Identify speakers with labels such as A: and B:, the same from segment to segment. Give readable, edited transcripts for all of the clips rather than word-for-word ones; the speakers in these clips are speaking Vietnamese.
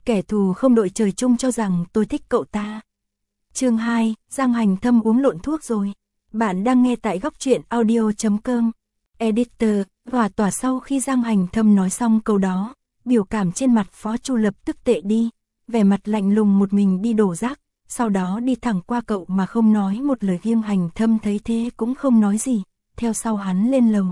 A: kẻ thù không đội trời chung cho rằng tôi thích cậu ta. Chương 2, Giang Hành Thâm uống lộn thuốc rồi. Bạn đang nghe tại góc truyện audio.com. Editor, hòa tỏa sau khi Giang Hành Thâm nói xong câu đó, biểu cảm trên mặt Phó Chu lập tức tệ đi, vẻ mặt lạnh lùng một mình đi đổ rác, sau đó đi thẳng qua cậu mà không nói một lời. Giang Hành Thâm thấy thế cũng không nói gì, theo sau hắn lên lầu.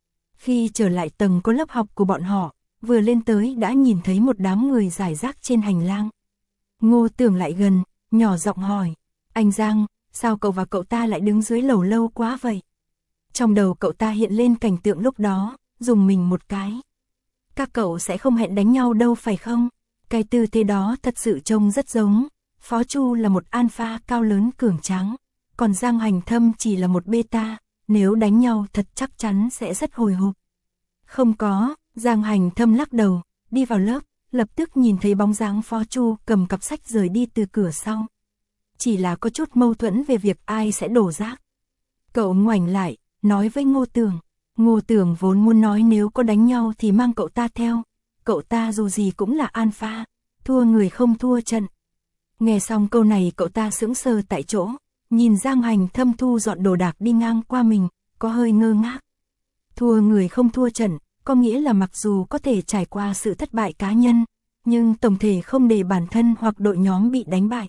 A: Khi trở lại tầng có lớp học của bọn họ, vừa lên tới đã nhìn thấy một đám người rải rác trên hành lang. Ngô Tưởng lại gần, nhỏ giọng hỏi, anh Giang, sao cậu và cậu ta lại đứng dưới lầu lâu quá vậy? Trong đầu cậu ta hiện lên cảnh tượng lúc đó, dùng mình một cái. Các cậu sẽ không hẹn đánh nhau đâu phải không? Cái tư thế đó thật sự trông rất giống. Phó Chu là một alpha cao lớn cường tráng, còn Giang Hành Thâm chỉ là một beta, nếu đánh nhau thật chắc chắn sẽ rất hồi hộp. Không có, Giang Hành Thâm lắc đầu, đi vào lớp, lập tức nhìn thấy bóng dáng Phó Chu cầm cặp sách rời đi từ cửa sau. Chỉ là có chút mâu thuẫn về việc ai sẽ đổ rác. Cậu ngoảnh lại, nói với Ngô Tưởng. Ngô Tưởng vốn muốn nói nếu có đánh nhau thì mang cậu ta theo. Cậu ta dù gì cũng là alpha, thua người không thua trận. Nghe xong câu này cậu ta sững sờ tại chỗ, nhìn Giang Hành Thâm thu dọn đồ đạc đi ngang qua mình, có hơi ngơ ngác. Thua người không thua trận, có nghĩa là mặc dù có thể trải qua sự thất bại cá nhân, nhưng tổng thể không để bản thân hoặc đội nhóm bị đánh bại.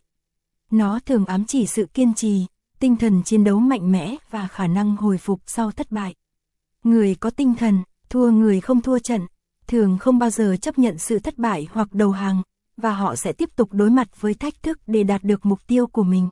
A: Nó thường ám chỉ sự kiên trì, tinh thần chiến đấu mạnh mẽ và khả năng hồi phục sau thất bại. Người có tinh thần, thua người không thua trận, thường không bao giờ chấp nhận sự thất bại hoặc đầu hàng, và họ sẽ tiếp tục đối mặt với thách thức để đạt được mục tiêu của mình.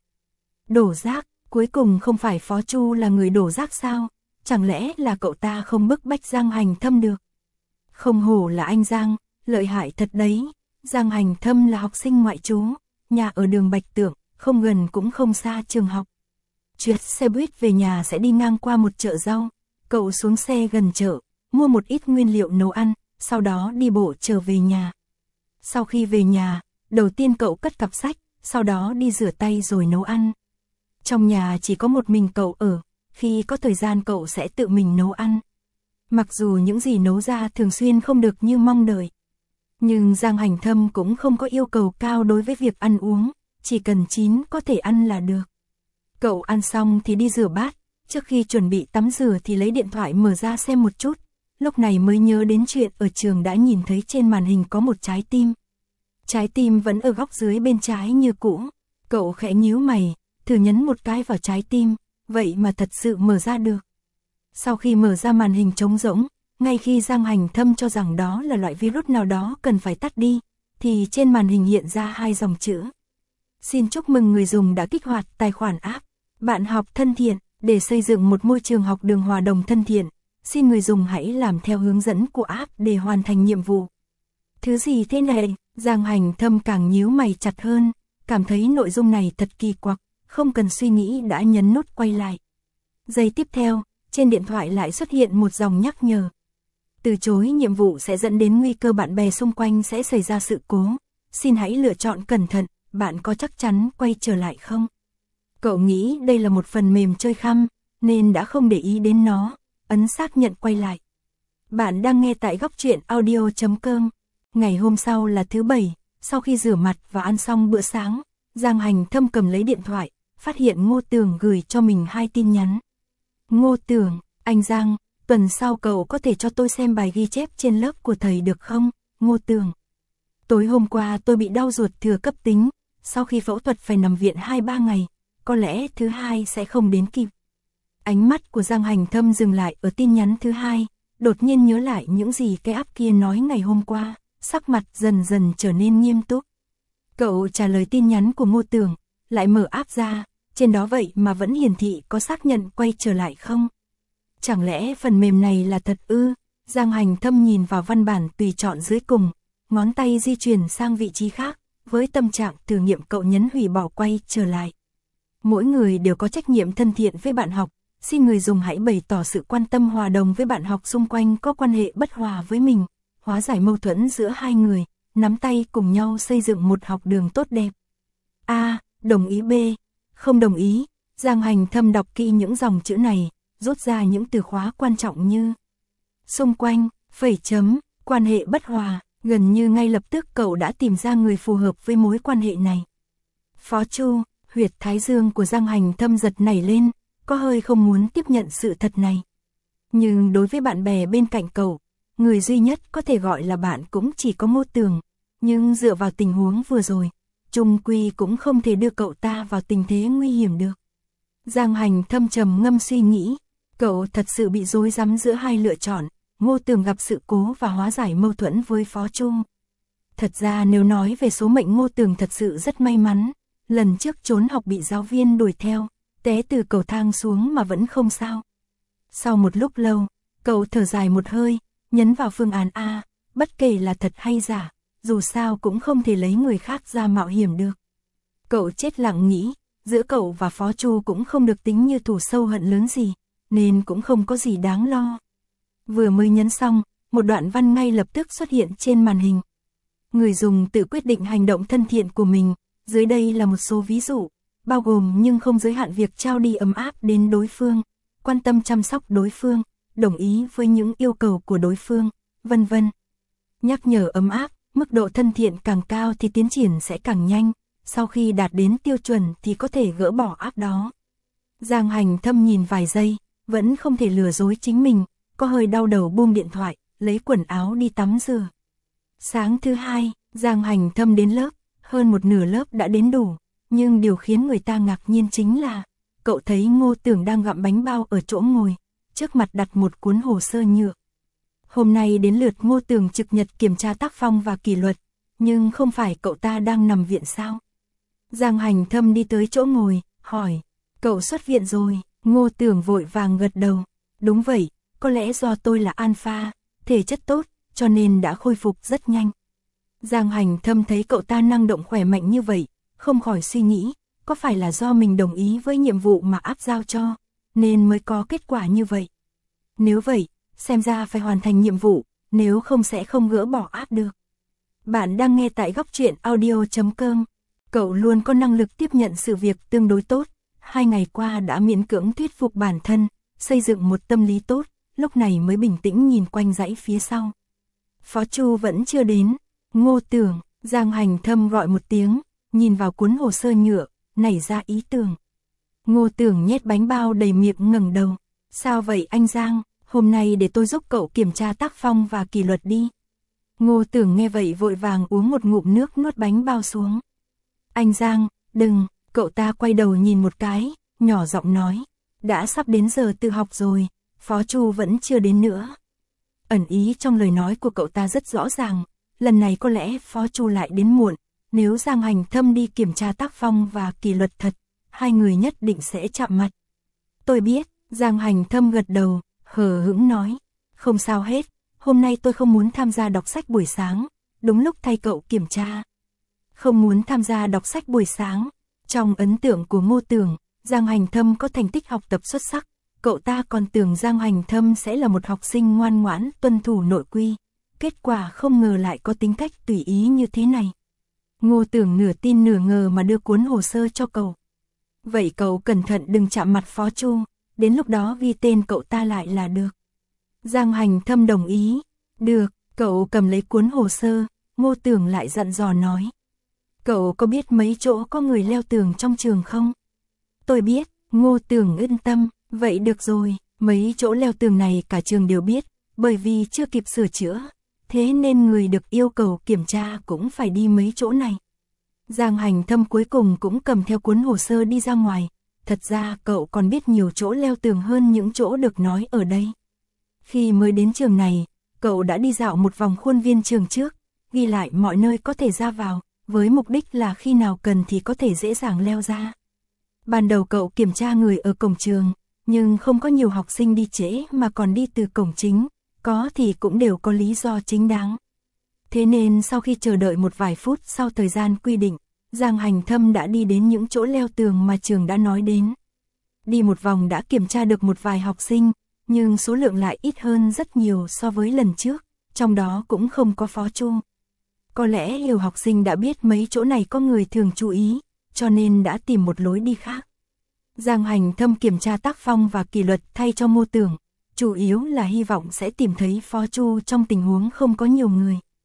A: Đổ rác, cuối cùng không phải Phó Chu là người đổ rác sao? Chẳng lẽ là cậu ta không bức bách Giang Hành Thâm được? Không hổ là anh Giang, lợi hại thật đấy. Giang Hành Thâm là học sinh ngoại trú, nhà ở đường Bạch Tượng, không gần cũng không xa trường học. Chuyến xe buýt về nhà sẽ đi ngang qua một chợ rau. Cậu xuống xe gần chợ, mua một ít nguyên liệu nấu ăn, sau đó đi bộ trở về nhà. Sau khi về nhà, đầu tiên cậu cất cặp sách, sau đó đi rửa tay rồi nấu ăn. Trong nhà chỉ có một mình cậu ở, khi có thời gian cậu sẽ tự mình nấu ăn. Mặc dù những gì nấu ra thường xuyên không được như mong đợi, nhưng Giang Hành Thâm cũng không có yêu cầu cao đối với việc ăn uống, chỉ cần chín có thể ăn là được. Cậu ăn xong thì đi rửa bát, trước khi chuẩn bị tắm rửa thì lấy điện thoại mở ra xem một chút, lúc này mới nhớ đến chuyện ở trường đã nhìn thấy trên màn hình có một trái tim. Trái tim vẫn ở góc dưới bên trái như cũ, cậu khẽ nhíu mày, thử nhấn một cái vào trái tim, vậy mà thật sự mở ra được. Sau khi mở ra màn hình trống rỗng, ngay khi Giang Hành Thâm cho rằng đó là loại virus nào đó cần phải tắt đi, thì trên màn hình hiện ra hai dòng chữ. Xin chúc mừng người dùng đã kích hoạt tài khoản app Bạn học thân thiện, để xây dựng một môi trường học đường hòa đồng thân thiện. Xin người dùng hãy làm theo hướng dẫn của app để hoàn thành nhiệm vụ. Thứ gì thế này? Giang Hành Thâm càng nhíu mày chặt hơn, cảm thấy nội dung này thật kỳ quặc, không cần suy nghĩ đã nhấn nút quay lại. Giây tiếp theo, trên điện thoại lại xuất hiện một dòng nhắc nhở. Từ chối nhiệm vụ sẽ dẫn đến nguy cơ bạn bè xung quanh sẽ xảy ra sự cố. Xin hãy lựa chọn cẩn thận, bạn có chắc chắn quay trở lại không? Cậu nghĩ đây là một phần mềm chơi khăm, nên đã không để ý đến nó, ấn xác nhận quay lại. Bạn đang nghe tại góc truyện audio.com. Ngày hôm sau là thứ Bảy, sau khi rửa mặt và ăn xong bữa sáng, Giang Hành Thâm cầm lấy điện thoại, phát hiện Ngô Tưởng gửi cho mình 2 tin nhắn. Ngô Tưởng, anh Giang, tuần sau cậu có thể cho tôi xem bài ghi chép trên lớp của thầy được không? Ngô Tưởng, tối hôm qua tôi bị đau ruột thừa cấp tính, sau khi phẫu thuật phải nằm viện 2-3 ngày, có lẽ thứ Hai sẽ không đến kịp. Ánh mắt của Giang Hành Thâm dừng lại ở tin nhắn thứ hai, đột nhiên nhớ lại những gì cái app kia nói ngày hôm qua, sắc mặt dần dần trở nên nghiêm túc. Cậu trả lời tin nhắn của Ngô Tưởng, lại mở app ra, trên đó vậy mà vẫn hiển thị có xác nhận quay trở lại không? Chẳng lẽ phần mềm này là thật ư? Giang Hành Thâm nhìn vào văn bản tùy chọn dưới cùng, ngón tay di chuyển sang vị trí khác, với tâm trạng thử nghiệm cậu nhấn hủy bỏ quay trở lại. Mỗi người đều có trách nhiệm thân thiện với bạn học, xin người dùng hãy bày tỏ sự quan tâm hòa đồng với bạn học xung quanh có quan hệ bất hòa với mình, hóa giải mâu thuẫn giữa hai người, nắm tay cùng nhau xây dựng một học đường tốt đẹp. A. Đồng ý. B. Không đồng ý. Giang Hành Thâm đọc kỹ những dòng chữ này, rút ra những từ khóa quan trọng như xung quanh, phẩy chấm, quan hệ bất hòa, Gần như ngay lập tức cậu đã tìm ra người phù hợp với mối quan hệ này. Phó Chu, huyệt thái dương của Giang Hành Thâm giật nảy lên, có hơi không muốn tiếp nhận sự thật này. Nhưng đối với bạn bè bên cạnh cậu, người duy nhất có thể gọi là bạn cũng chỉ có Ngô Tường. Nhưng dựa vào tình huống vừa rồi, chung quy cũng không thể đưa cậu ta vào tình thế nguy hiểm được. Giang Hành Thâm trầm ngâm suy nghĩ, cậu thật sự bị rối rắm giữa hai lựa chọn, Ngô Tường gặp sự cố và hóa giải mâu thuẫn với Phó Chu. Thật ra nếu nói về số mệnh Ngô Tường thật sự rất may mắn, lần trước trốn học bị giáo viên đuổi theo, té từ cầu thang xuống mà vẫn không sao. Sau một lúc lâu, cậu thở dài một hơi, nhấn vào phương án A, bất kể là thật hay giả, dù sao cũng không thể lấy người khác ra mạo hiểm được. Cậu chết lặng nghĩ, giữa cậu và Phó Chu cũng không được tính như thù sâu hận lớn gì, nên cũng không có gì đáng lo. Vừa mới nhấn xong, một đoạn văn ngay lập tức xuất hiện trên màn hình. Người dùng tự quyết định hành động thân thiện của mình, dưới đây là một số ví dụ, bao gồm nhưng không giới hạn việc trao đi ấm áp đến đối phương, quan tâm chăm sóc đối phương, đồng ý với những yêu cầu của đối phương, vân vân. Nhắc nhở ấm áp, mức độ thân thiện càng cao thì tiến triển sẽ càng nhanh, sau khi đạt đến tiêu chuẩn thì có thể gỡ bỏ áp đó. Giang Hành Thâm nhìn vài giây, vẫn không thể lừa dối chính mình, có hơi đau đầu buông điện thoại, lấy quần áo đi tắm rửa. Sáng thứ hai, Giang Hành Thâm đến lớp, hơn một nửa lớp đã đến đủ, nhưng điều khiến người ta ngạc nhiên chính là, cậu thấy Ngô Tường đang gặm bánh bao ở chỗ ngồi, trước mặt đặt một cuốn hồ sơ nhựa. Hôm nay đến lượt Ngô Tường trực nhật kiểm tra tác phong và kỷ luật, nhưng không phải cậu ta đang nằm viện sao? Giang Hành Thâm đi tới chỗ ngồi, hỏi, cậu xuất viện rồi? Ngô Tường vội vàng gật đầu, đúng vậy, có lẽ do tôi là alpha, thể chất tốt, cho nên đã khôi phục rất nhanh. Giang Hành Thâm thấy cậu ta năng động khỏe mạnh như vậy, không khỏi suy nghĩ, có phải là do mình đồng ý với nhiệm vụ mà áp giao cho, nên mới có kết quả như vậy. Nếu vậy, xem ra phải hoàn thành nhiệm vụ, nếu không sẽ không gỡ bỏ áp được. Bạn đang nghe tại Góc Truyện Audio.com. Cậu luôn có năng lực tiếp nhận sự việc tương đối tốt, 2 ngày qua đã miễn cưỡng thuyết phục bản thân, xây dựng một tâm lý tốt, lúc này mới bình tĩnh nhìn quanh dãy phía sau. Phó Chu vẫn chưa đến, Ngô Tường, Giang Hành Thâm gọi một tiếng, nhìn vào cuốn hồ sơ nhựa, nảy ra ý tưởng. Ngô Tường nhét bánh bao đầy miệng ngẩng đầu, sao vậy anh Giang, hôm nay để tôi giúp cậu kiểm tra tác phong và kỷ luật đi. Ngô Tường nghe vậy vội vàng uống một ngụm nước nuốt bánh bao xuống. Anh Giang, đừng, cậu ta quay đầu nhìn một cái, nhỏ giọng nói, đã sắp đến giờ tự học rồi, Phó Chu vẫn chưa đến nữa. Ẩn ý trong lời nói của cậu ta rất rõ ràng, lần này có lẽ Phó Chu lại đến muộn, nếu Giang Hành Thâm đi kiểm tra tác phong và kỷ luật thật, hai người nhất định sẽ chạm mặt. Tôi biết, Giang Hành Thâm gật đầu, hờ hững nói, không sao hết, hôm nay tôi không muốn tham gia đọc sách buổi sáng, đúng lúc thay cậu kiểm tra. Không muốn tham gia đọc sách buổi sáng, trong ấn tượng của Ngô Tường, Giang Hành Thâm có thành tích học tập xuất sắc, cậu ta còn tưởng Giang Hành Thâm sẽ là một học sinh ngoan ngoãn tuân thủ nội quy, kết quả không ngờ lại có tính cách tùy ý như thế này. Ngô Tường nửa tin nửa ngờ mà đưa cuốn hồ sơ cho cậu. Vậy cậu cẩn thận đừng chạm mặt Phó Chu, đến lúc đó ghi tên cậu ta lại là được. Giang Hành Thâm đồng ý, được, cậu cầm lấy cuốn hồ sơ, Ngô Tường lại dặn dò nói. Cậu có biết mấy chỗ có người leo tường trong trường không? Tôi biết, Ngô Tường yên tâm, vậy được rồi, mấy chỗ leo tường này cả trường đều biết, bởi vì chưa kịp sửa chữa, thế nên người được yêu cầu kiểm tra cũng phải đi mấy chỗ này. Giang Hành Thâm cuối cùng cũng cầm theo cuốn hồ sơ đi ra ngoài, thật ra cậu còn biết nhiều chỗ leo tường hơn những chỗ được nói ở đây. Khi mới đến trường này, cậu đã đi dạo một vòng khuôn viên trường trước, ghi lại mọi nơi có thể ra vào, với mục đích là khi nào cần thì có thể dễ dàng leo ra. Ban đầu cậu kiểm tra người ở cổng trường, nhưng không có nhiều học sinh đi trễ mà còn đi từ cổng chính, có thì cũng đều có lý do chính đáng. Thế nên sau khi chờ đợi một vài phút sau thời gian quy định, Giang Hành Thâm đã đi đến những chỗ leo tường mà trường đã nói đến. Đi một vòng đã kiểm tra được một vài học sinh, nhưng số lượng lại ít hơn rất nhiều so với lần trước, trong đó cũng không có Phó Chu. Có lẽ nhiều học sinh đã biết mấy chỗ này có người thường chú ý, cho nên đã tìm một lối đi khác. Giang Hành Thâm kiểm tra tác phong và kỷ luật thay cho Ngô Tường, chủ yếu là hy vọng sẽ tìm thấy Phó Chu trong tình huống không có nhiều người.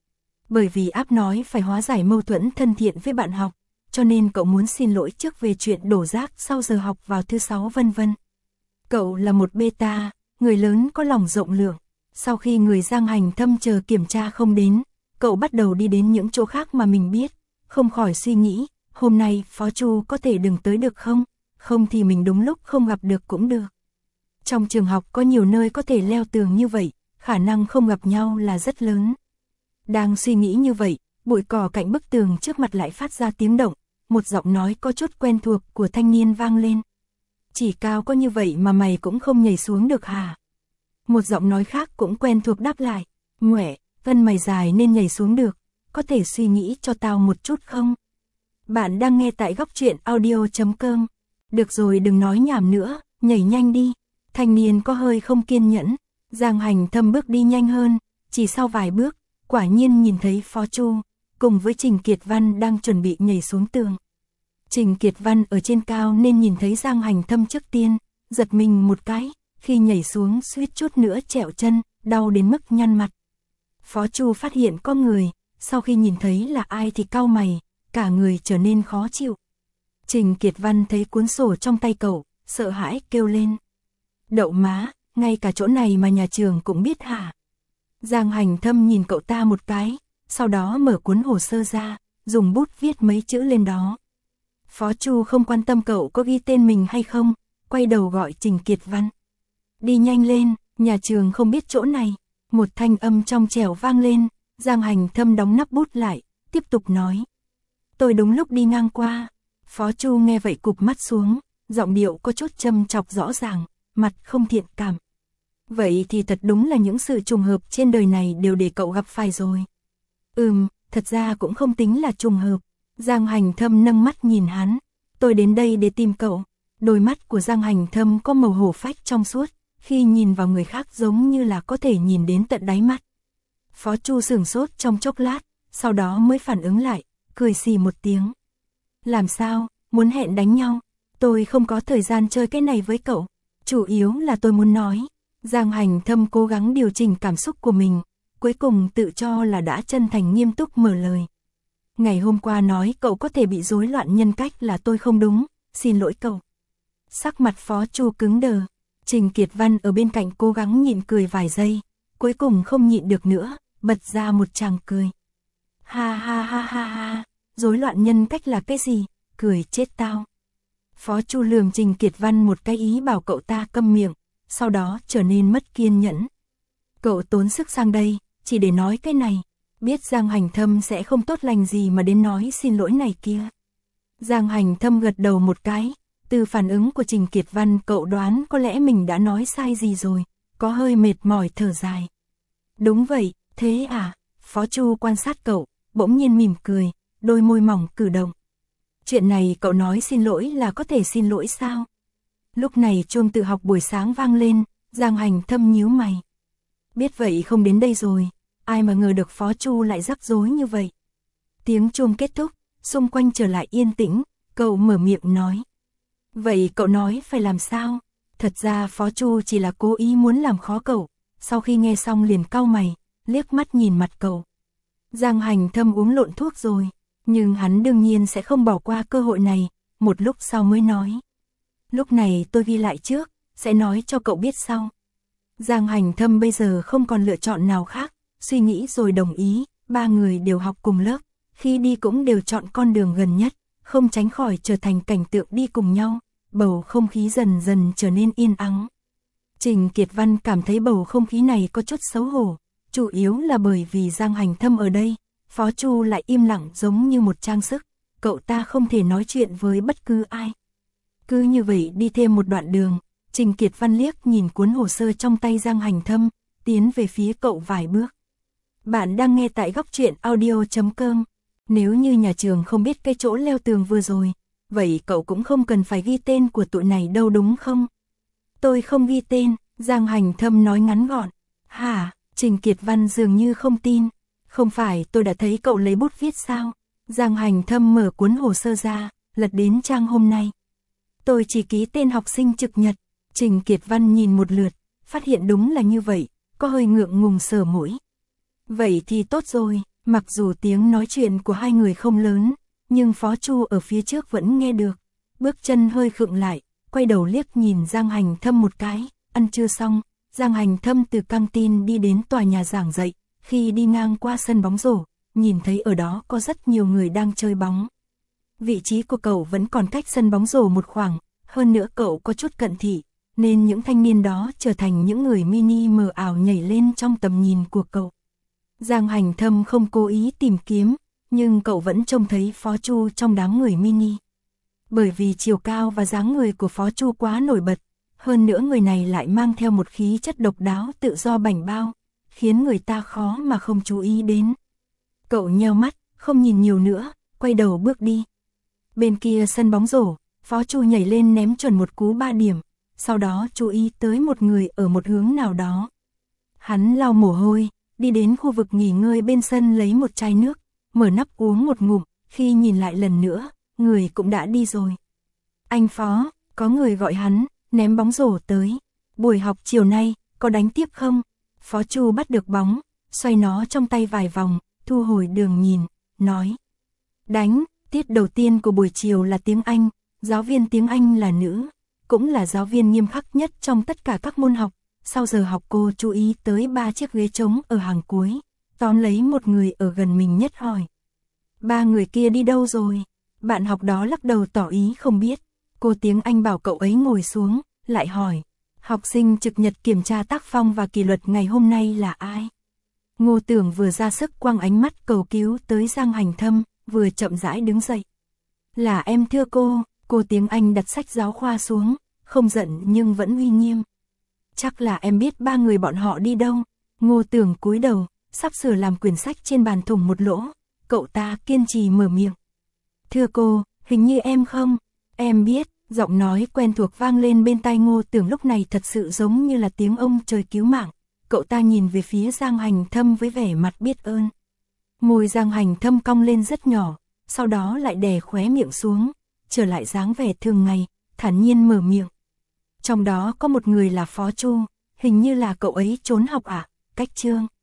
A: Bởi vì áp nói phải hóa giải mâu thuẫn thân thiện với bạn học, cho nên cậu muốn xin lỗi trước về chuyện đổ rác sau giờ học vào thứ 6 vân vân. Cậu là một beta, người lớn có lòng rộng lượng. Sau khi người Giang Hành Thâm chờ kiểm tra không đến, cậu bắt đầu đi đến những chỗ khác mà mình biết, không khỏi suy nghĩ, hôm nay Phó Chu có thể đừng tới được không? Không thì mình đúng lúc không gặp được cũng được. Trong trường học có nhiều nơi có thể leo tường như vậy, khả năng không gặp nhau là rất lớn. Đang suy nghĩ như vậy, bụi cỏ cạnh bức tường trước mặt lại phát ra tiếng động, một giọng nói có chút quen thuộc của thanh niên vang lên. Chỉ cao có như vậy mà mày cũng không nhảy xuống được hả? Một giọng nói khác cũng quen thuộc đáp lại, Nguệ, Vân mày dài nên nhảy xuống được, có thể suy nghĩ cho tao một chút không? Bạn đang nghe tại góc truyện audio.com. Được rồi đừng nói nhảm nữa, nhảy nhanh đi. Thanh niên có hơi không kiên nhẫn, Giang Hành Thâm bước đi nhanh hơn, chỉ sau vài bước, quả nhiên nhìn thấy Phó Chu, cùng với Trình Kiệt Văn đang chuẩn bị nhảy xuống tường. Trình Kiệt Văn ở trên cao nên nhìn thấy Giang Hành Thâm trước tiên, giật mình một cái, khi nhảy xuống suýt chút nữa trẹo chân, đau đến mức nhăn mặt. Phó Chu phát hiện có người, sau khi nhìn thấy là ai thì cau mày, cả người trở nên khó chịu. Trình Kiệt Văn thấy cuốn sổ trong tay cậu, sợ hãi kêu lên. Đậu má, ngay cả chỗ này mà nhà trường cũng biết hả? Giang Hành Thâm nhìn cậu ta một cái, sau đó mở cuốn hồ sơ ra, dùng bút viết mấy chữ lên đó. Phó Chu không quan tâm cậu có ghi tên mình hay không, quay đầu gọi Trình Kiệt Văn. Đi nhanh lên, nhà trường không biết chỗ này. Một thanh âm trong trẻo vang lên, Giang Hành Thâm đóng nắp bút lại, tiếp tục nói. Tôi đúng lúc đi ngang qua. Phó Chu nghe vậy cụp mắt xuống, giọng điệu có chút châm chọc rõ ràng, mặt không thiện cảm. Vậy thì thật đúng là những sự trùng hợp trên đời này đều để cậu gặp phải rồi. Thật ra cũng không tính là trùng hợp. Giang Hành Thâm nâng mắt nhìn hắn. Tôi đến đây để tìm cậu. Đôi mắt của Giang Hành Thâm có màu hổ phách trong suốt, khi nhìn vào người khác giống như là có thể nhìn đến tận đáy mắt. Phó Chu sửng sốt trong chốc lát, sau đó mới phản ứng lại, cười xì một tiếng. Làm sao, muốn hẹn đánh nhau? Tôi không có thời gian chơi cái này với cậu. Chủ yếu là tôi muốn nói. Giang Hành Thâm cố gắng điều chỉnh cảm xúc của mình, cuối cùng tự cho là đã chân thành nghiêm túc mở lời. Ngày hôm qua nói cậu có thể bị rối loạn nhân cách là tôi không đúng, xin lỗi cậu. Sắc mặt Phó Chu cứng đờ, Trình Kiệt Văn ở bên cạnh cố gắng nhịn cười vài giây, cuối cùng không nhịn được nữa, bật ra một tràng cười. Ha ha ha ha ha, rối loạn nhân cách là cái gì, cười chết tao. Phó Chu lườm Trình Kiệt Văn một cái ý bảo cậu ta câm miệng, sau đó trở nên mất kiên nhẫn. Cậu tốn sức sang đây, chỉ để nói cái này, biết Giang Hành Thâm sẽ không tốt lành gì mà đến nói xin lỗi này kia. Giang Hành Thâm gật đầu một cái, từ phản ứng của Trình Kiệt Văn cậu đoán có lẽ mình đã nói sai gì rồi, có hơi mệt mỏi thở dài. Đúng vậy, thế à? Phó Chu quan sát cậu, bỗng nhiên mỉm cười, đôi môi mỏng cử động. Chuyện này cậu nói xin lỗi là có thể xin lỗi sao? Lúc này chuông tự học buổi sáng vang lên, Giang Hành Thâm nhíu mày. Biết vậy không đến đây rồi, ai mà ngờ được Phó Chu lại rắc rối như vậy. Tiếng chuông kết thúc, xung quanh trở lại yên tĩnh, cậu mở miệng nói. Vậy cậu nói phải làm sao? Thật ra Phó Chu chỉ là cố ý muốn làm khó cậu, sau khi nghe xong liền cau mày, liếc mắt nhìn mặt cậu. Giang Hành Thâm uống lộn thuốc rồi, nhưng hắn đương nhiên sẽ không bỏ qua cơ hội này, một lúc sau mới nói. Lúc này tôi ghi lại trước, sẽ nói cho cậu biết sau. Giang Hành Thâm bây giờ không còn lựa chọn nào khác, suy nghĩ rồi đồng ý, ba người đều học cùng lớp, khi đi cũng đều chọn con đường gần nhất, không tránh khỏi trở thành cảnh tượng đi cùng nhau, bầu không khí dần dần trở nên yên ắng. Trình Kiệt Văn cảm thấy bầu không khí này có chút xấu hổ, chủ yếu là bởi vì Giang Hành Thâm ở đây, Phó Chu lại im lặng giống như một trang sức, cậu ta không thể nói chuyện với bất cứ ai. Cứ như vậy đi thêm một đoạn đường, Trình Kiệt Văn liếc nhìn cuốn hồ sơ trong tay Giang Hành Thâm, tiến về phía cậu vài bước. Bạn đang nghe tại góc truyện audio.com. Nếu như nhà trường không biết cái chỗ leo tường vừa rồi, vậy cậu cũng không cần phải ghi tên của tụi này đâu đúng không? Tôi không ghi tên, Giang Hành Thâm nói ngắn gọn. Hả? Trình Kiệt Văn dường như không tin. Không phải tôi đã thấy cậu lấy bút viết sao? Giang Hành Thâm mở cuốn hồ sơ ra, lật đến trang hôm nay. Tôi chỉ ký tên học sinh trực nhật. Trình Kiệt Văn nhìn một lượt, phát hiện đúng là như vậy, có hơi ngượng ngùng sờ mũi. Vậy thì tốt rồi, Mặc dù tiếng nói chuyện của hai người không lớn, nhưng Phó Chu ở phía trước vẫn nghe được. Bước chân hơi khựng lại, quay đầu liếc nhìn Giang Hành Thâm một cái. Ăn trưa xong, Giang Hành Thâm từ căng tin đi đến tòa nhà giảng dạy. Khi đi ngang qua sân bóng rổ, nhìn thấy ở đó có rất nhiều người đang chơi bóng. Vị trí của cậu vẫn còn cách sân bóng rổ một khoảng, hơn nữa cậu có chút cận thị, nên những thanh niên đó trở thành những người mini mờ ảo nhảy lên trong tầm nhìn của cậu. Giang Hành Thâm không cố ý tìm kiếm, nhưng cậu vẫn trông thấy Phó Chu trong đám người mini. Bởi vì chiều cao và dáng người của Phó Chu quá nổi bật, hơn nữa người này lại mang theo một khí chất độc đáo tự do bảnh bao, khiến người ta khó mà không chú ý đến. Cậu nheo mắt, không nhìn nhiều nữa, quay đầu bước đi. Bên kia sân bóng rổ, Phó Chu nhảy lên ném chuẩn một cú 3 điểm, sau đó chú ý tới một người ở một hướng nào đó. Hắn lau mồ hôi, đi đến khu vực nghỉ ngơi bên sân lấy một chai nước, mở nắp uống một ngụm, khi nhìn lại lần nữa, người cũng đã đi rồi. Anh Phó, có người gọi hắn, ném bóng rổ tới. Buổi học chiều nay, có đánh tiếp không? Phó Chu bắt được bóng, xoay nó trong tay vài vòng, thu hồi đường nhìn, nói. Đánh, tiết đầu tiên của buổi chiều là tiếng Anh, giáo viên tiếng Anh là nữ, cũng là giáo viên nghiêm khắc nhất trong tất cả các môn học. Sau giờ học cô chú ý tới 3 chiếc ghế trống ở hàng cuối, tóm lấy một người ở gần mình nhất hỏi. 3 người kia đi đâu rồi? Bạn học đó lắc đầu tỏ ý không biết. Cô tiếng Anh bảo cậu ấy ngồi xuống, lại hỏi. Học sinh trực nhật kiểm tra tác phong và kỷ luật ngày hôm nay là ai? Ngô Tưởng vừa ra sức quăng ánh mắt cầu cứu tới Giang Hành Thâm, vừa chậm rãi đứng dậy. Là em thưa cô tiếng Anh đặt sách giáo khoa xuống, không giận nhưng vẫn uy nghiêm. Chắc là em biết 3 người bọn họ đi đâu. Ngô Tưởng cúi đầu, sắp sửa làm quyển sách trên bàn thủng một lỗ. Cậu ta kiên trì mở miệng. Thưa cô, hình như em không. Em biết, giọng nói quen thuộc vang lên bên tai Ngô Tưởng lúc này thật sự giống như là tiếng ông trời cứu mạng. Cậu ta nhìn về phía Giang Hành Thâm với vẻ mặt biết ơn. Môi Giang Hành Thâm cong lên rất nhỏ, sau đó lại đè khóe miệng xuống, trở lại dáng vẻ thường ngày, thản nhiên mở miệng. Trong đó có một người là Phó Chu, hình như là cậu ấy trốn học à, cách Trương.